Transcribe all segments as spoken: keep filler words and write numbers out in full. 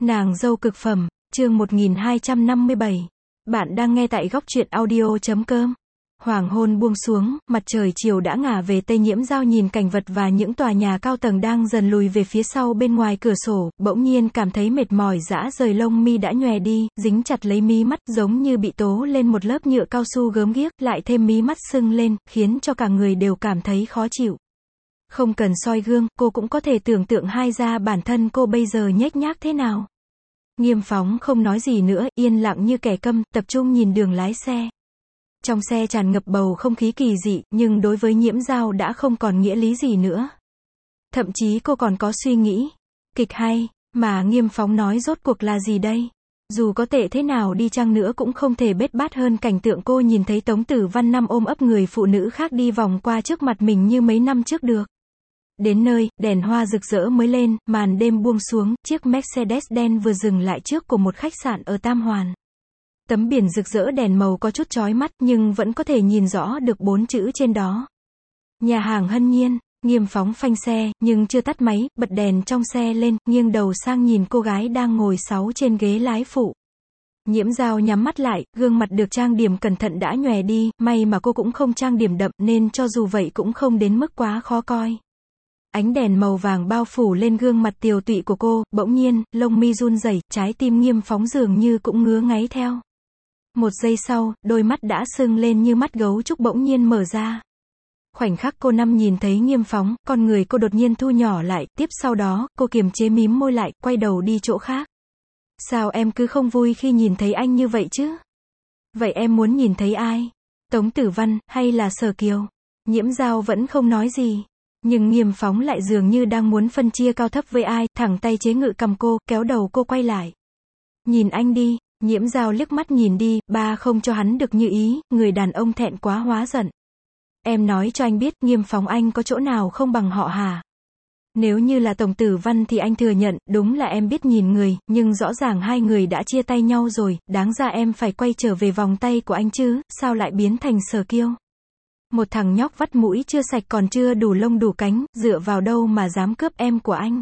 Nàng dâu cực phẩm, chương một nghìn hai trăm năm mươi bảy. Bạn đang nghe tại góc truyện audio.com. Hoàng hôn buông xuống, mặt trời chiều đã ngả về tây. Nhiễm Dao nhìn cảnh vật và những tòa nhà cao tầng đang dần lùi về phía sau bên ngoài cửa sổ, bỗng nhiên cảm thấy mệt mỏi rã rời, lông mi đã nhòe đi, dính chặt lấy mí mắt, giống như bị tố lên một lớp nhựa cao su gớm ghiếc, lại thêm mí mắt sưng lên, khiến cho cả người đều cảm thấy khó chịu. Không cần soi gương, cô cũng có thể tưởng tượng hai da bản thân cô bây giờ nhếch nhác thế nào. Nghiêm Phóng không nói gì nữa, yên lặng như kẻ câm, tập trung nhìn đường lái xe. Trong xe tràn ngập bầu không khí kỳ dị, nhưng đối với Nhiễm Dao đã không còn nghĩa lý gì nữa. Thậm chí cô còn có suy nghĩ. Kịch hay, mà Nghiêm Phóng nói rốt cuộc là gì đây? Dù có tệ thế nào đi chăng nữa cũng không thể bết bát hơn cảnh tượng cô nhìn thấy Tống Tử Văn Năm ôm ấp người phụ nữ khác đi vòng qua trước mặt mình như mấy năm trước được. Đến nơi, đèn hoa rực rỡ mới lên, màn đêm buông xuống, chiếc Mercedes đen vừa dừng lại trước của một khách sạn ở Tam Hoàn. Tấm biển rực rỡ đèn màu có chút chói mắt, nhưng vẫn có thể nhìn rõ được bốn chữ trên đó. Nhà hàng Hân Nhiên. Nghiêm Phóng phanh xe, nhưng chưa tắt máy, bật đèn trong xe lên, nghiêng đầu sang nhìn cô gái đang ngồi sáu trên ghế lái phụ. Nhiễm Dao nhắm mắt lại, gương mặt được trang điểm cẩn thận đã nhòe đi, may mà cô cũng không trang điểm đậm, nên cho dù vậy cũng không đến mức quá khó coi. Ánh đèn màu vàng bao phủ lên gương mặt tiều tụy của cô, bỗng nhiên, lông mi run rẩy, trái tim Nghiêm Phóng dường như cũng ngứa ngáy theo. Một giây sau, đôi mắt đã sưng lên như mắt gấu trúc bỗng nhiên mở ra. Khoảnh khắc cô Năm nhìn thấy Nghiêm Phóng, con người cô đột nhiên thu nhỏ lại, tiếp sau đó, cô kiềm chế mím môi lại, quay đầu đi chỗ khác. Sao em cứ không vui khi nhìn thấy anh như vậy chứ? Vậy em muốn nhìn thấy ai? Tống Tử Văn, hay là Sở Kiều? Nhiễm Dao vẫn không nói gì. Nhưng Nghiêm Phóng lại dường như đang muốn phân chia cao thấp với ai, thẳng tay chế ngự cầm cô, kéo đầu cô quay lại. Nhìn anh đi. Nhiễm Dao liếc mắt nhìn đi, ba không cho hắn được như ý, người đàn ông thẹn quá hóa giận. Em nói cho anh biết, Nghiêm Phóng anh có chỗ nào không bằng họ hả? Nếu như là Tổng Tử Văn thì anh thừa nhận, đúng là em biết nhìn người, nhưng rõ ràng hai người đã chia tay nhau rồi, đáng ra em phải quay trở về vòng tay của anh chứ, sao lại biến thành Sở Kiêu? Một thằng nhóc vắt mũi chưa sạch còn chưa đủ lông đủ cánh, dựa vào đâu mà dám cướp em của anh?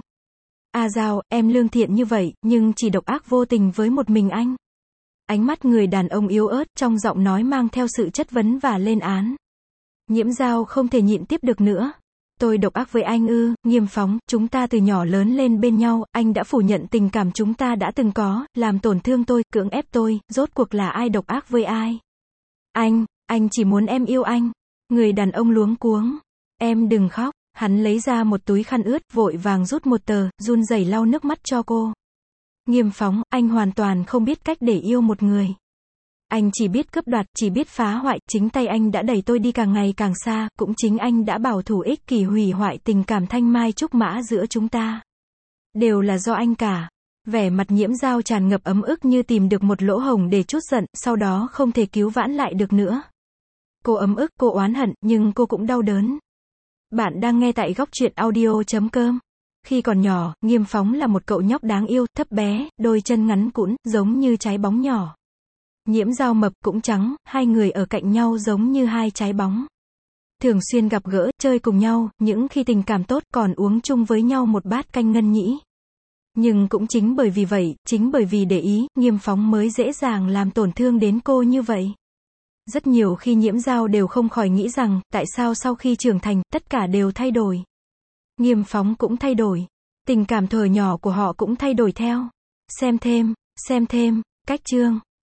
À Dao, em lương thiện như vậy, nhưng chỉ độc ác vô tình với một mình anh. Ánh mắt người đàn ông yếu ớt, trong giọng nói mang theo sự chất vấn và lên án. Nhiễm Dao không thể nhịn tiếp được nữa. Tôi độc ác với anh ư? Nghiêm Phóng, chúng ta từ nhỏ lớn lên bên nhau, anh đã phủ nhận tình cảm chúng ta đã từng có, làm tổn thương tôi, cưỡng ép tôi, rốt cuộc là ai độc ác với ai? Anh, anh chỉ muốn em yêu anh. Người đàn ông luống cuống. Em đừng khóc. Hắn lấy ra một túi khăn ướt, vội vàng rút một tờ, run rẩy lau nước mắt cho cô. Nghiêm Phóng, anh hoàn toàn không biết cách để yêu một người. Anh chỉ biết cướp đoạt, chỉ biết phá hoại, chính tay anh đã đẩy tôi đi càng ngày càng xa, cũng chính anh đã bảo thủ ích kỷ hủy hoại tình cảm thanh mai trúc mã giữa chúng ta. Đều là do anh cả. Vẻ mặt Nhiễm Dao tràn ngập ấm ức như tìm được một lỗ hổng để trút giận, sau đó không thể cứu vãn lại được nữa. Cô ấm ức, cô oán hận, nhưng cô cũng đau đớn. Bạn đang nghe tại góc truyện audio.com. Khi còn nhỏ, Nghiêm Phóng là một cậu nhóc đáng yêu, thấp bé, đôi chân ngắn cũn, giống như trái bóng nhỏ. Nhiễm Dao mập cũng trắng, hai người ở cạnh nhau giống như hai trái bóng. Thường xuyên gặp gỡ, chơi cùng nhau, những khi tình cảm tốt còn uống chung với nhau một bát canh ngân nhĩ. Nhưng cũng chính bởi vì vậy, chính bởi vì để ý, Nghiêm Phóng mới dễ dàng làm tổn thương đến cô như vậy. Rất nhiều khi Nhiễm Dao đều không khỏi nghĩ rằng, tại sao sau khi trưởng thành, tất cả đều thay đổi. Nghiêm Phóng cũng thay đổi. Tình cảm thuở nhỏ của họ cũng thay đổi theo. Xem thêm, xem thêm, cách chương.